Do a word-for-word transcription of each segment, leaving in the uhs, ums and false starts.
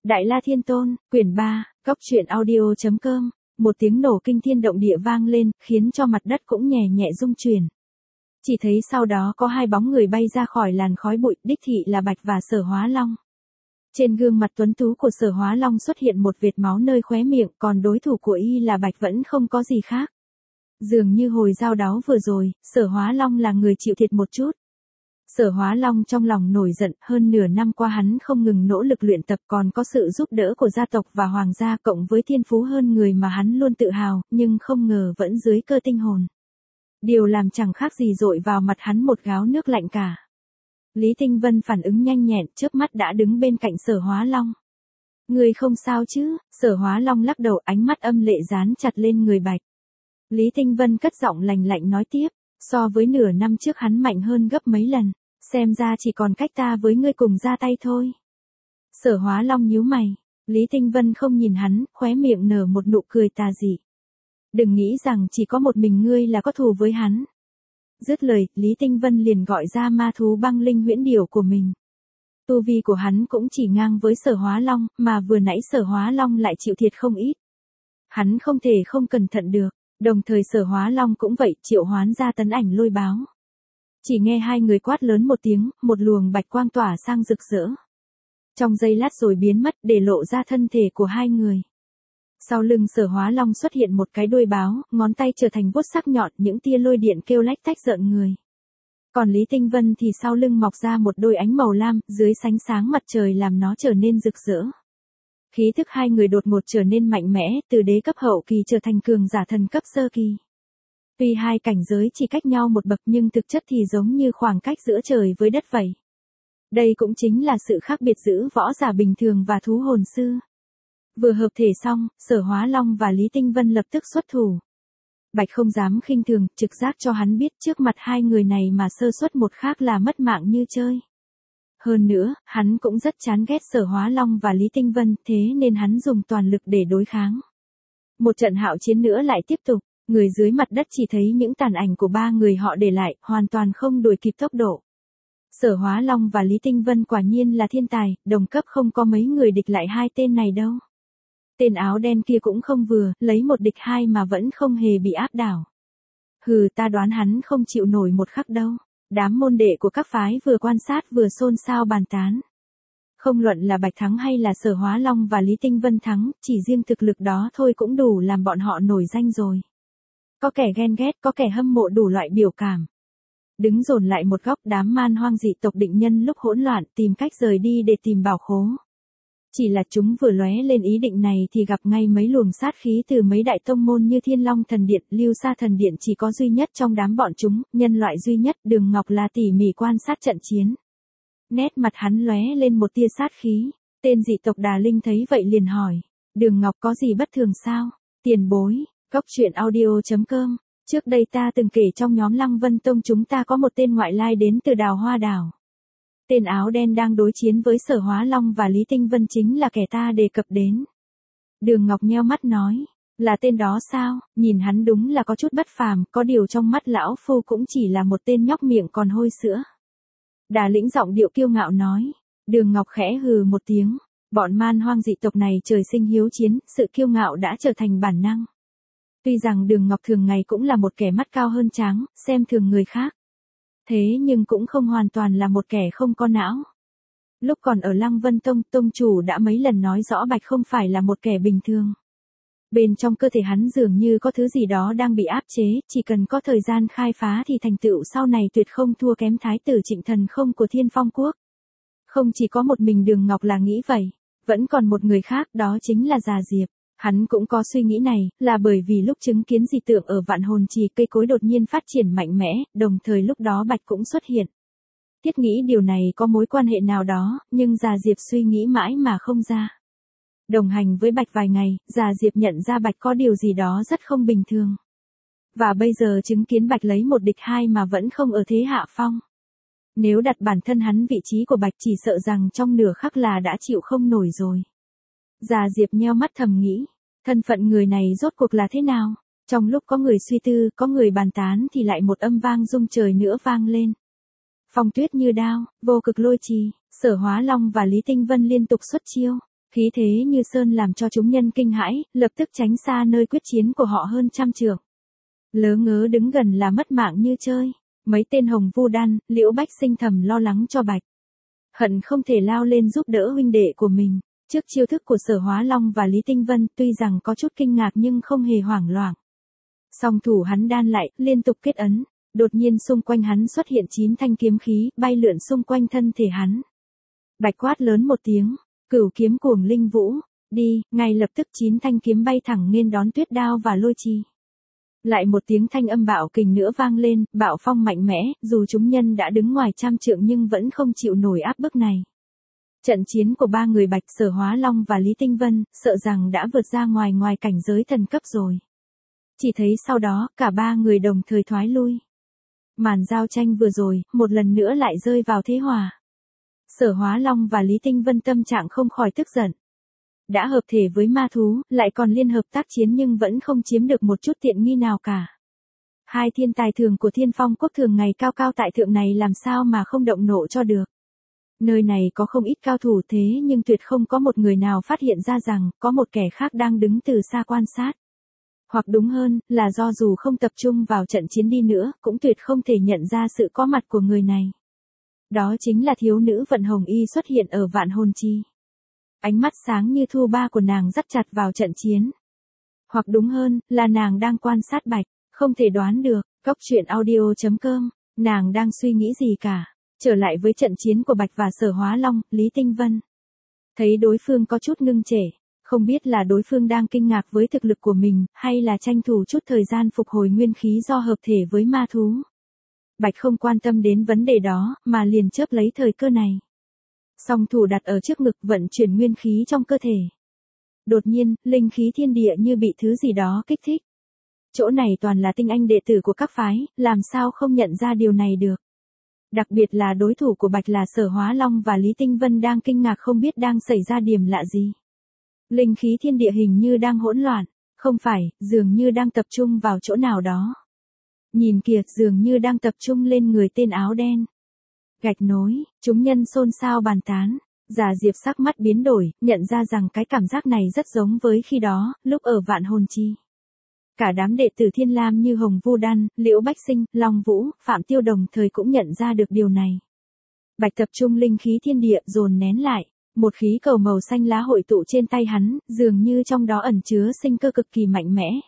Đại La Thiên Tôn, quyển ba, góc truyện audio.com, một tiếng nổ kinh thiên động địa vang lên, khiến cho mặt đất cũng nhẹ nhẹ rung chuyển. Chỉ thấy sau đó có hai bóng người bay ra khỏi làn khói bụi, đích thị là Bạch và Sở Hóa Long. Trên gương mặt tuấn tú của Sở Hóa Long xuất hiện một vệt máu nơi khóe miệng, còn đối thủ của y là Bạch vẫn không có gì khác. Dường như hồi giao đấu vừa rồi, Sở Hóa Long là người chịu thiệt một chút. Sở Hóa Long trong lòng nổi giận, hơn nửa năm qua hắn không ngừng nỗ lực luyện tập, còn có sự giúp đỡ của gia tộc và hoàng gia cộng với thiên phú hơn người mà hắn luôn tự hào, nhưng không ngờ vẫn dưới cơ tinh hồn. Điều làm chẳng khác gì dội vào mặt hắn một gáo nước lạnh cả. Lý Tinh Vân phản ứng nhanh nhẹn, chớp mắt đã đứng bên cạnh Sở Hóa Long. Người không sao chứ? Sở Hóa Long lắc đầu, ánh mắt âm lệ dán chặt lên người Bạch. Lý Tinh Vân cất giọng lạnh lạnh nói tiếp, so với nửa năm trước hắn mạnh hơn gấp mấy lần, xem ra chỉ còn cách ta với ngươi cùng ra tay thôi. Sở Hóa Long nhíu mày, Lý Tinh Vân không nhìn hắn, khóe miệng nở một nụ cười tà dị. Đừng nghĩ rằng chỉ có một mình ngươi là có thù với hắn. Dứt lời, Lý Tinh Vân liền gọi ra ma thú băng linh huyễn điểu của mình. Tu vi của hắn cũng chỉ ngang với Sở Hóa Long, mà vừa nãy Sở Hóa Long lại chịu thiệt không ít. Hắn không thể không cẩn thận được, đồng thời Sở Hóa Long cũng vậy, triệu hoán ra tấn ảnh lôi báo. Chỉ nghe hai người quát lớn một tiếng, một luồng bạch quang tỏa sang rực rỡ. Trong giây lát rồi biến mất, để lộ ra thân thể của hai người. Sau lưng Sở Hóa Long xuất hiện một cái đuôi báo, ngón tay trở thành vuốt sắc nhọn, những tia lôi điện kêu lách tách rợn người. Còn Lý Tinh Vân thì sau lưng mọc ra một đôi ánh màu lam, dưới sánh sáng mặt trời làm nó trở nên rực rỡ. Khí thức hai người đột ngột trở nên mạnh mẽ, từ đế cấp hậu kỳ trở thành cường giả thần cấp sơ kỳ. Tuy hai cảnh giới chỉ cách nhau một bậc nhưng thực chất thì giống như khoảng cách giữa trời với đất vậy. Đây cũng chính là sự khác biệt giữa võ giả bình thường và thú hồn sư. Vừa hợp thể xong, Sở Hóa Long và Lý Tinh Vân lập tức xuất thủ. Bạch không dám khinh thường, trực giác cho hắn biết trước mặt hai người này mà sơ suất một khác là mất mạng như chơi. Hơn nữa, hắn cũng rất chán ghét Sở Hóa Long và Lý Tinh Vân, thế nên hắn dùng toàn lực để đối kháng. Một trận hạo chiến nữa lại tiếp tục, người dưới mặt đất chỉ thấy những tàn ảnh của ba người họ để lại, hoàn toàn không đuổi kịp tốc độ. Sở Hóa Long và Lý Tinh Vân quả nhiên là thiên tài, đồng cấp không có mấy người địch lại hai tên này đâu. Tên áo đen kia cũng không vừa, lấy một địch hai mà vẫn không hề bị áp đảo. Hừ, ta đoán hắn không chịu nổi một khắc đâu. Đám môn đệ của các phái vừa quan sát vừa xôn xao bàn tán. Không luận là Bạch thắng hay là Sở Hóa Long và Lý Tinh Vân thắng, chỉ riêng thực lực đó thôi cũng đủ làm bọn họ nổi danh rồi. Có kẻ ghen ghét, có kẻ hâm mộ đủ loại biểu cảm. Đứng dồn lại một góc, đám man hoang dị tộc định nhân lúc hỗn loạn tìm cách rời đi để tìm bảo khố. Chỉ là chúng vừa lóe lên ý định này thì gặp ngay mấy luồng sát khí từ mấy đại tông môn như Thiên Long Thần Điện, Lưu Sa Thần Điện chỉ có duy nhất trong đám bọn chúng, nhân loại duy nhất, Đường Ngọc là tỉ mỉ quan sát trận chiến. Nét mặt hắn lóe lên một tia sát khí, tên dị tộc Đà Linh thấy vậy liền hỏi, Đường Ngọc có gì bất thường sao? Tiền bối, góc truyện audio.com, trước đây ta từng kể trong nhóm Lăng Vân Tông chúng ta có một tên ngoại lai đến từ Đào Hoa Đảo. Tên áo đen đang đối chiến với Sở Hóa Long và Lý Tinh Vân chính là kẻ ta đề cập đến. Đường Ngọc nheo mắt nói, là tên đó sao? Nhìn hắn đúng là có chút bất phàm, có điều trong mắt lão phu cũng chỉ là một tên nhóc miệng còn hôi sữa. Đà Lĩnh giọng điệu kiêu ngạo nói. Đường Ngọc khẽ hừ một tiếng, bọn man hoang dị tộc này trời sinh hiếu chiến, sự kiêu ngạo đã trở thành bản năng. Tuy rằng Đường Ngọc thường ngày cũng là một kẻ mắt cao hơn tráng, xem thường người khác. Thế nhưng cũng không hoàn toàn là một kẻ không có não. Lúc còn ở Lăng Vân Tông, tông chủ đã mấy lần nói rõ Bạch không phải là một kẻ bình thường. Bên trong cơ thể hắn dường như có thứ gì đó đang bị áp chế, chỉ cần có thời gian khai phá thì thành tựu sau này tuyệt không thua kém thái tử Trịnh Thần Không của Thiên Phong Quốc. Không chỉ có một mình Đường Ngọc là nghĩ vậy, vẫn còn một người khác, đó chính là Già Diệp. Hắn cũng có suy nghĩ này, là bởi vì lúc chứng kiến dị tượng ở Vạn Hồn Trì cây cối đột nhiên phát triển mạnh mẽ, đồng thời lúc đó Bạch cũng xuất hiện. Thiết nghĩ điều này có mối quan hệ nào đó, nhưng Già Diệp suy nghĩ mãi mà không ra. Đồng hành với Bạch vài ngày, Già Diệp nhận ra Bạch có điều gì đó rất không bình thường. Và bây giờ chứng kiến Bạch lấy một địch hai mà vẫn không ở thế hạ phong. Nếu đặt bản thân hắn vị trí của Bạch chỉ sợ rằng trong nửa khắc là đã chịu không nổi rồi. Già Diệp nheo mắt thầm nghĩ, thân phận người này rốt cuộc là thế nào? Trong lúc có người suy tư, có người bàn tán thì lại một âm vang rung trời nữa vang lên. Phong tuyết như đao, vô cực lôi trì, Sở Hóa Long và Lý Tinh Vân liên tục xuất chiêu. Khí thế như sơn làm cho chúng nhân kinh hãi, lập tức tránh xa nơi quyết chiến của họ hơn trăm trượng. Lớ ngớ đứng gần là mất mạng như chơi. Mấy tên Hồng Vu Đan, Liễu Bách Sinh thầm lo lắng cho Bạch. Hận không thể lao lên giúp đỡ huynh đệ của mình. Trước chiêu thức của Sở Hóa Long và Lý Tinh Vân, tuy rằng có chút kinh ngạc nhưng không hề hoảng loạn. Song thủ hắn đan lại, liên tục kết ấn. Đột nhiên xung quanh hắn xuất hiện chín thanh kiếm khí, bay lượn xung quanh thân thể hắn. Bạch quát lớn một tiếng, Cửu kiếm cuồng linh vũ, đi, ngay lập tức chín thanh kiếm bay thẳng nên đón Tuyết Đao và Lôi Chi. Lại một tiếng thanh âm bạo kình nữa vang lên, bạo phong mạnh mẽ, dù chúng nhân đã đứng ngoài trăm trượng nhưng vẫn không chịu nổi áp bức này. Trận chiến của ba người Bạch, Sở Hóa Long và Lý Tinh Vân, sợ rằng đã vượt ra ngoài ngoài cảnh giới thần cấp rồi. Chỉ thấy sau đó, cả ba người đồng thời thoái lui. Màn giao tranh vừa rồi, một lần nữa lại rơi vào thế hòa. Sở Hóa Long và Lý Tinh Vân tâm trạng không khỏi tức giận. Đã hợp thể với ma thú, lại còn liên hợp tác chiến nhưng vẫn không chiếm được một chút tiện nghi nào cả. Hai thiên tài thường của Thiên Phong quốc thường ngày cao cao tại thượng này làm sao mà không động nộ cho được. Nơi này có không ít cao thủ thế nhưng tuyệt không có một người nào phát hiện ra rằng có một kẻ khác đang đứng từ xa quan sát. Hoặc đúng hơn, là do dù không tập trung vào trận chiến đi nữa, cũng tuyệt không thể nhận ra sự có mặt của người này. Đó chính là thiếu nữ Vận Hồng Y xuất hiện ở Vạn Hồn Chi. Ánh mắt sáng như thu ba của nàng dắt chặt vào trận chiến. Hoặc đúng hơn, là nàng đang quan sát Bạch, không thể đoán được, cốc truyện audio chấm com, nàng đang suy nghĩ gì cả. Trở lại với trận chiến của Bạch và Sở Hóa Long, Lý Tinh Vân. Thấy đối phương có chút ngưng trệ, không biết là đối phương đang kinh ngạc với thực lực của mình, hay là tranh thủ chút thời gian phục hồi nguyên khí do hợp thể với ma thú. Bạch không quan tâm đến vấn đề đó, mà liền chớp lấy thời cơ này. Song thủ đặt ở trước ngực vận chuyển nguyên khí trong cơ thể. Đột nhiên, linh khí thiên địa như bị thứ gì đó kích thích. Chỗ này toàn là tinh anh đệ tử của các phái, làm sao không nhận ra điều này được. Đặc biệt là đối thủ của Bạch là Sở Hóa Long và Lý Tinh Vân đang kinh ngạc không biết đang xảy ra điểm lạ gì. Linh khí thiên địa hình như đang hỗn loạn, không phải, dường như đang tập trung vào chỗ nào đó. Nhìn kìa, dường như đang tập trung lên người tên áo đen. Gạch nối, chúng nhân xôn xao bàn tán. Già Diệp sắc mắt biến đổi, nhận ra rằng cái cảm giác này rất giống với khi đó, lúc ở Vạn Hồn Chi. Cả đám đệ tử Thiên Lam như Hồng Vu Đan, Liễu Bách Sinh, Long Vũ, Phạm Tiêu đồng thời cũng nhận ra được điều này. Bạch tập trung linh khí thiên địa dồn nén lại, một khí cầu màu xanh lá hội tụ trên tay hắn, dường như trong đó ẩn chứa sinh cơ cực kỳ mạnh mẽ.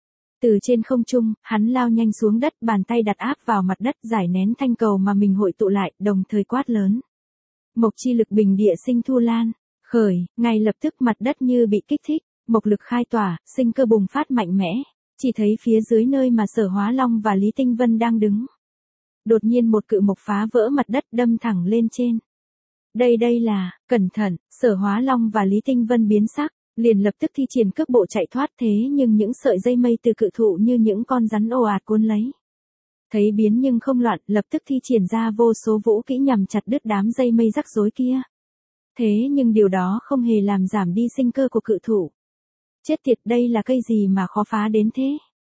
Từ trên không trung, hắn lao nhanh xuống đất, bàn tay đặt áp vào mặt đất giải nén thanh cầu mà mình hội tụ lại, đồng thời quát lớn. Mộc chi lực bình địa sinh thu lan, khởi, ngay lập tức mặt đất như bị kích thích, mộc lực khai tỏa, sinh cơ bùng phát mạnh mẽ, chỉ thấy phía dưới nơi mà Sở Hóa Long và Lý Tinh Vân đang đứng. Đột nhiên một cự mộc phá vỡ mặt đất đâm thẳng lên trên. Đây đây là, cẩn thận, Sở Hóa Long và Lý Tinh Vân biến sắc, liền lập tức thi triển cước bộ chạy thoát thế nhưng những sợi dây mây từ cự thụ như những con rắn ồ ạt cuốn lấy. Thấy biến nhưng không loạn, lập tức thi triển ra vô số vũ kỹ nhằm chặt đứt đám dây mây rắc rối kia. Thế nhưng điều đó không hề làm giảm đi sinh cơ của cự thụ. Chết tiệt, đây là cây gì mà khó phá đến thế?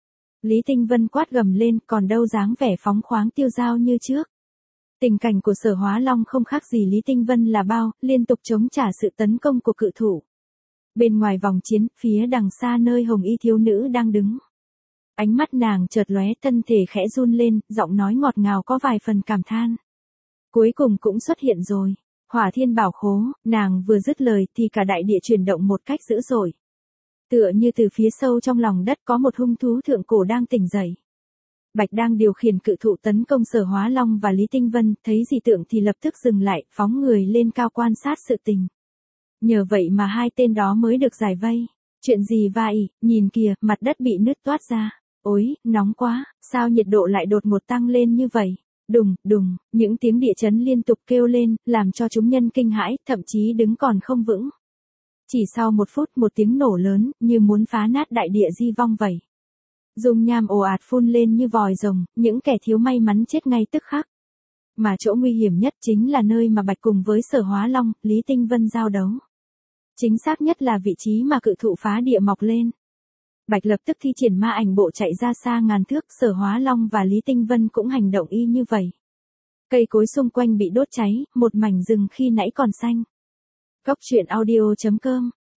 Lý Tinh Vân quát gầm lên, còn đâu dáng vẻ phóng khoáng tiêu dao như trước. Tình cảnh của Sở Hóa Long không khác gì Lý Tinh Vân là bao, liên tục chống trả sự tấn công của cự thụ. Bên ngoài vòng chiến, phía đằng xa nơi Hồng Y thiếu nữ đang đứng. Ánh mắt nàng chợt lóe, thân thể khẽ run lên, giọng nói ngọt ngào có vài phần cảm than. Cuối cùng cũng xuất hiện rồi. Hỏa Thiên Bảo Khố, nàng vừa dứt lời thì cả đại địa chuyển động một cách dữ dội. Tựa như từ phía sâu trong lòng đất có một hung thú thượng cổ đang tỉnh dậy. Bạch đang điều khiển cự thụ tấn công Sở Hóa Long và Lý Tinh Vân, thấy dị tượng thì lập tức dừng lại, phóng người lên cao quan sát sự tình. Nhờ vậy mà hai tên đó mới được giải vây. Chuyện gì vậy, nhìn kìa, mặt đất bị nứt toát ra. Ôi, nóng quá, sao nhiệt độ lại đột ngột tăng lên như vậy? Đùng, đùng, những tiếng địa chấn liên tục kêu lên, làm cho chúng nhân kinh hãi, thậm chí đứng còn không vững. Chỉ sau một phút một tiếng nổ lớn, như muốn phá nát đại địa di vong vậy. Dung nham ồ ạt phun lên như vòi rồng, những kẻ thiếu may mắn chết ngay tức khắc. Mà chỗ nguy hiểm nhất chính là nơi mà Bạch cùng với Sở Hóa Long, Lý Tinh Vân giao đấu. Chính xác nhất là vị trí mà cự thụ phá địa mọc lên. Bạch lập tức thi triển ma ảnh bộ chạy ra xa ngàn thước, Sở Hóa Long và Lý Tinh Vân cũng hành động y như vậy. Cây cối xung quanh bị đốt cháy, một mảnh rừng khi nãy còn xanh. cốc truyện audio chấm com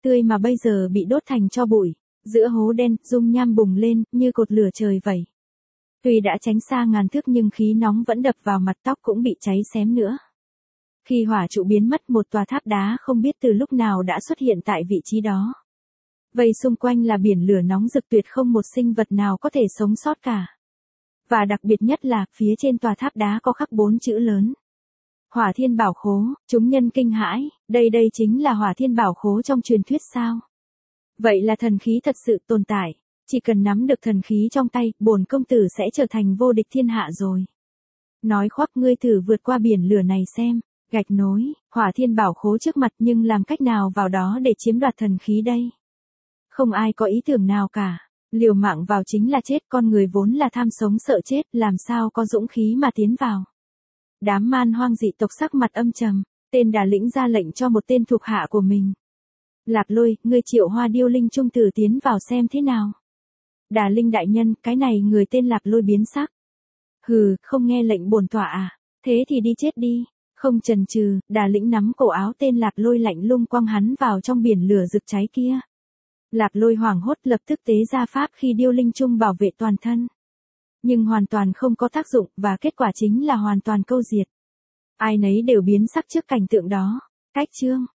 tươi mà bây giờ bị đốt thành tro bụi, giữa hố đen, dung nham bùng lên, như cột lửa trời vậy. Tuy đã tránh xa ngàn thước nhưng khí nóng vẫn đập vào mặt, tóc cũng bị cháy xém nữa. Khi hỏa trụ biến mất, một tòa tháp đá không biết từ lúc nào đã xuất hiện tại vị trí đó. Vây xung quanh là biển lửa nóng rực, tuyệt không một sinh vật nào có thể sống sót cả. Và đặc biệt nhất là, phía trên tòa tháp đá có khắc bốn chữ lớn. Hỏa Thiên Bảo Khố. Chúng nhân kinh hãi, đây đây chính là Hỏa Thiên Bảo Khố trong truyền thuyết sao? Vậy là thần khí thật sự tồn tại, chỉ cần nắm được thần khí trong tay, bổn công tử sẽ trở thành vô địch thiên hạ rồi. Nói khoác, ngươi thử vượt qua biển lửa này xem. Gạch nối, Hỏa Thiên Bảo Khố trước mặt, nhưng làm cách nào vào đó để chiếm đoạt thần khí đây? Không ai có ý tưởng nào cả. Liều mạng vào chính là chết, con người vốn là tham sống sợ chết, làm sao có dũng khí mà tiến vào. Đám man hoang dị tộc sắc mặt âm trầm, tên Đà Lĩnh ra lệnh cho một tên thuộc hạ của mình. Lạp Lôi, ngươi triệu Hoa Điêu Linh Trung tử tiến vào xem thế nào. Đà Linh đại nhân, cái này người tên Lạp Lôi biến sắc. Hừ, không nghe lệnh bổn tọa à, thế thì đi chết đi. Không chần chừ, Đà Lĩnh nắm cổ áo tên Lạp Lôi lạnh lùng quăng hắn vào trong biển lửa rực cháy kia. Lạp Lôi hoảng hốt lập tức tế ra pháp khi Điêu Linh Trung bảo vệ toàn thân. Nhưng hoàn toàn không có tác dụng, và kết quả chính là hoàn toàn câu diệt. Ai nấy đều biến sắc trước cảnh tượng đó. Cách chương